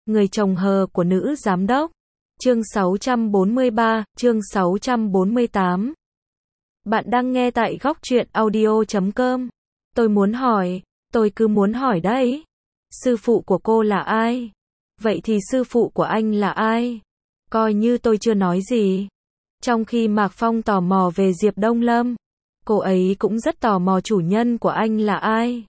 Người chồng hờ của nữ giám đốc. Chương 643, chương 648. Bạn đang nghe tại góc truyện audio.com. Tôi muốn hỏi, tôi cứ muốn hỏi đấy. Sư phụ của cô là ai? Vậy thì sư phụ của anh là ai? Coi như tôi chưa nói gì. Trong khi Mạc Phong tò mò về Diệp Đông Lâm, cô ấy cũng rất tò mò chủ nhân của anh là ai.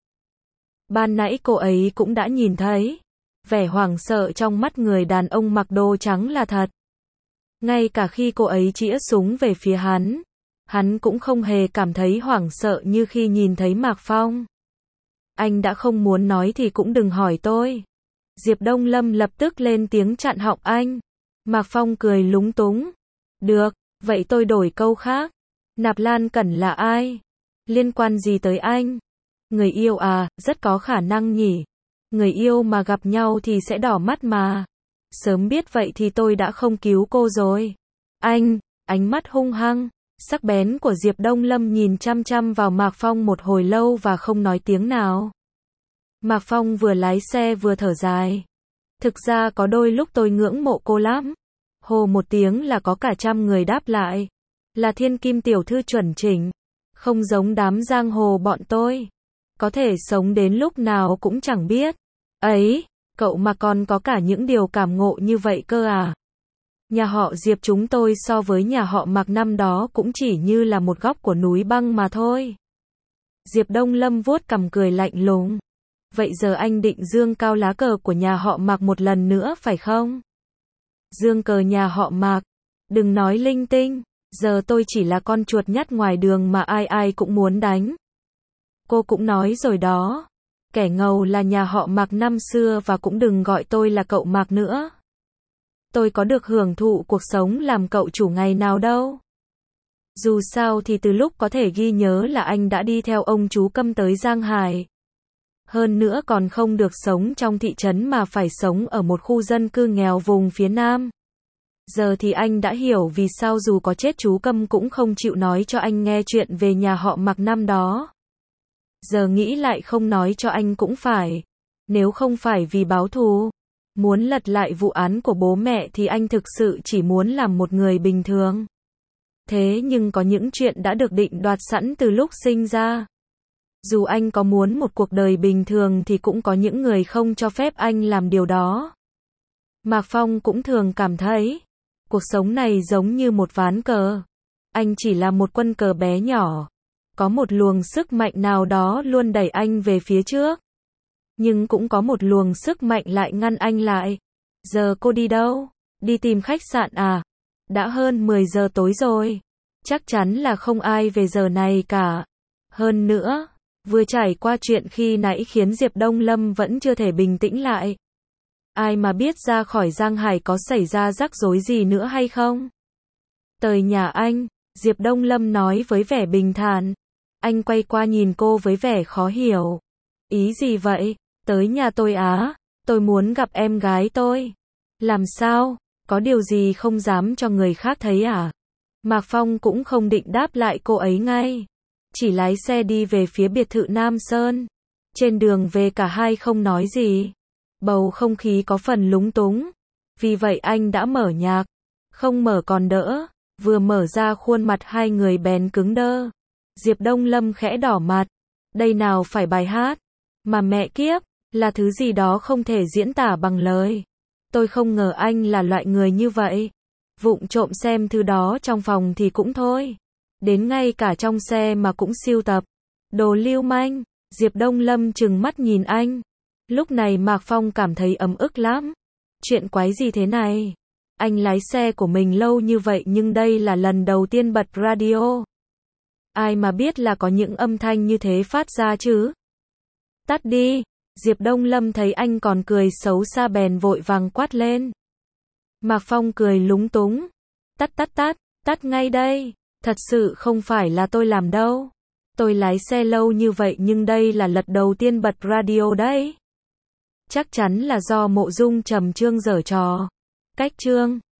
Ban nãy cô ấy cũng đã nhìn thấy vẻ hoảng sợ trong mắt người đàn ông mặc đồ trắng là thật. Ngay cả khi cô ấy chĩa súng về phía hắn cũng không hề cảm thấy hoảng sợ như khi nhìn thấy Mạc Phong. Anh đã không muốn nói thì cũng đừng hỏi tôi. Diệp Đông Lâm lập tức lên tiếng chặn họng anh. Mạc Phong cười lúng túng. Được, vậy tôi đổi câu khác. Nạp Lan Cẩn là ai? Liên quan gì tới anh? Người yêu à, rất có khả năng nhỉ. Người yêu mà gặp nhau thì sẽ đỏ mắt mà. Sớm biết vậy thì tôi đã không cứu cô rồi. Anh, ánh mắt hung hăng, sắc bén của Diệp Đông Lâm nhìn chăm chăm vào Mạc Phong một hồi lâu và không nói tiếng nào. Mạc Phong vừa lái xe vừa thở dài. Thực ra có đôi lúc tôi ngưỡng mộ cô lắm. Hồ một tiếng là có cả trăm người đáp lại. Là thiên kim tiểu thư chuẩn chỉnh. Không giống đám giang hồ bọn tôi. Có thể sống đến lúc nào cũng chẳng biết. Ấy, cậu mà còn có cả những điều cảm ngộ như vậy cơ à? Nhà họ Diệp chúng tôi so với nhà họ Mạc năm đó cũng chỉ như là một góc của núi băng mà thôi. Diệp Đông Lâm vuốt cằm cười lạnh lùng. Vậy giờ anh định dương cao lá cờ của nhà họ Mạc một lần nữa phải không? Dương cờ nhà họ Mạc. Đừng nói linh tinh. Giờ tôi chỉ là con chuột nhắt ngoài đường mà ai ai cũng muốn đánh. Cô cũng nói rồi đó. Kẻ ngầu là nhà họ Mạc năm xưa và cũng đừng gọi tôi là cậu Mạc nữa. Tôi có được hưởng thụ cuộc sống làm cậu chủ ngày nào đâu. Dù sao thì từ lúc có thể ghi nhớ là anh đã đi theo ông chú Câm tới Giang Hải. Hơn nữa còn không được sống trong thị trấn mà phải sống ở một khu dân cư nghèo vùng phía Nam. Giờ thì anh đã hiểu vì sao dù có chết chú Câm cũng không chịu nói cho anh nghe chuyện về nhà họ Mạc năm đó. Giờ nghĩ lại không nói cho anh cũng phải. Nếu không phải vì báo thù, muốn lật lại vụ án của bố mẹ thì anh thực sự chỉ muốn làm một người bình thường. Thế nhưng có những chuyện đã được định đoạt sẵn từ lúc sinh ra. Dù anh có muốn một cuộc đời bình thường thì cũng có những người không cho phép anh làm điều đó. Mạc Phong cũng thường cảm thấy, cuộc sống này giống như một ván cờ. Anh chỉ là một quân cờ bé nhỏ. Có một luồng sức mạnh nào đó luôn đẩy anh về phía trước. Nhưng cũng có một luồng sức mạnh lại ngăn anh lại. Giờ cô đi đâu? Đi tìm khách sạn à? Đã hơn 10 giờ tối rồi. Chắc chắn là không ai về giờ này cả. Hơn nữa, vừa trải qua chuyện khi nãy khiến Diệp Đông Lâm vẫn chưa thể bình tĩnh lại. Ai mà biết ra khỏi Giang Hải có xảy ra rắc rối gì nữa hay không? Tới nhà anh, Diệp Đông Lâm nói với vẻ bình thản. Anh quay qua nhìn cô với vẻ khó hiểu. Ý gì vậy? Tới nhà tôi á? Tôi muốn gặp em gái tôi. Làm sao? Có điều gì không dám cho người khác thấy à? Mạc Phong cũng không định đáp lại cô ấy ngay. Chỉ lái xe đi về phía biệt thự Nam Sơn. Trên đường về cả hai không nói gì. Bầu không khí có phần lúng túng. Vì vậy anh đã mở nhạc. Không mở còn đỡ. Vừa mở ra khuôn mặt hai người bèn cứng đơ. Diệp Đông Lâm khẽ đỏ mặt. Đây nào phải bài hát. Mà mẹ kiếp, là thứ gì đó không thể diễn tả bằng lời. Tôi không ngờ anh là loại người như vậy. Vụng trộm xem thứ đó trong phòng thì cũng thôi. Đến ngay cả trong xe mà cũng sưu tập. Đồ lưu manh. Diệp Đông Lâm trừng mắt nhìn anh. Lúc này Mạc Phong cảm thấy ấm ức lắm. Chuyện quái gì thế này? Anh lái xe của mình lâu như vậy nhưng đây là lần đầu tiên bật radio. Ai mà biết là có những âm thanh như thế phát ra chứ? Tắt đi. Diệp Đông Lâm thấy anh còn cười xấu xa bèn vội vàng quát lên. Mạc Phong cười lúng túng. Tắt ngay đây. Thật sự không phải là tôi làm đâu. Tôi lái xe lâu như vậy nhưng đây là lần đầu tiên bật radio đấy. Chắc chắn là do Mộ Dung Trầm Trương giở trò. Cách Trương.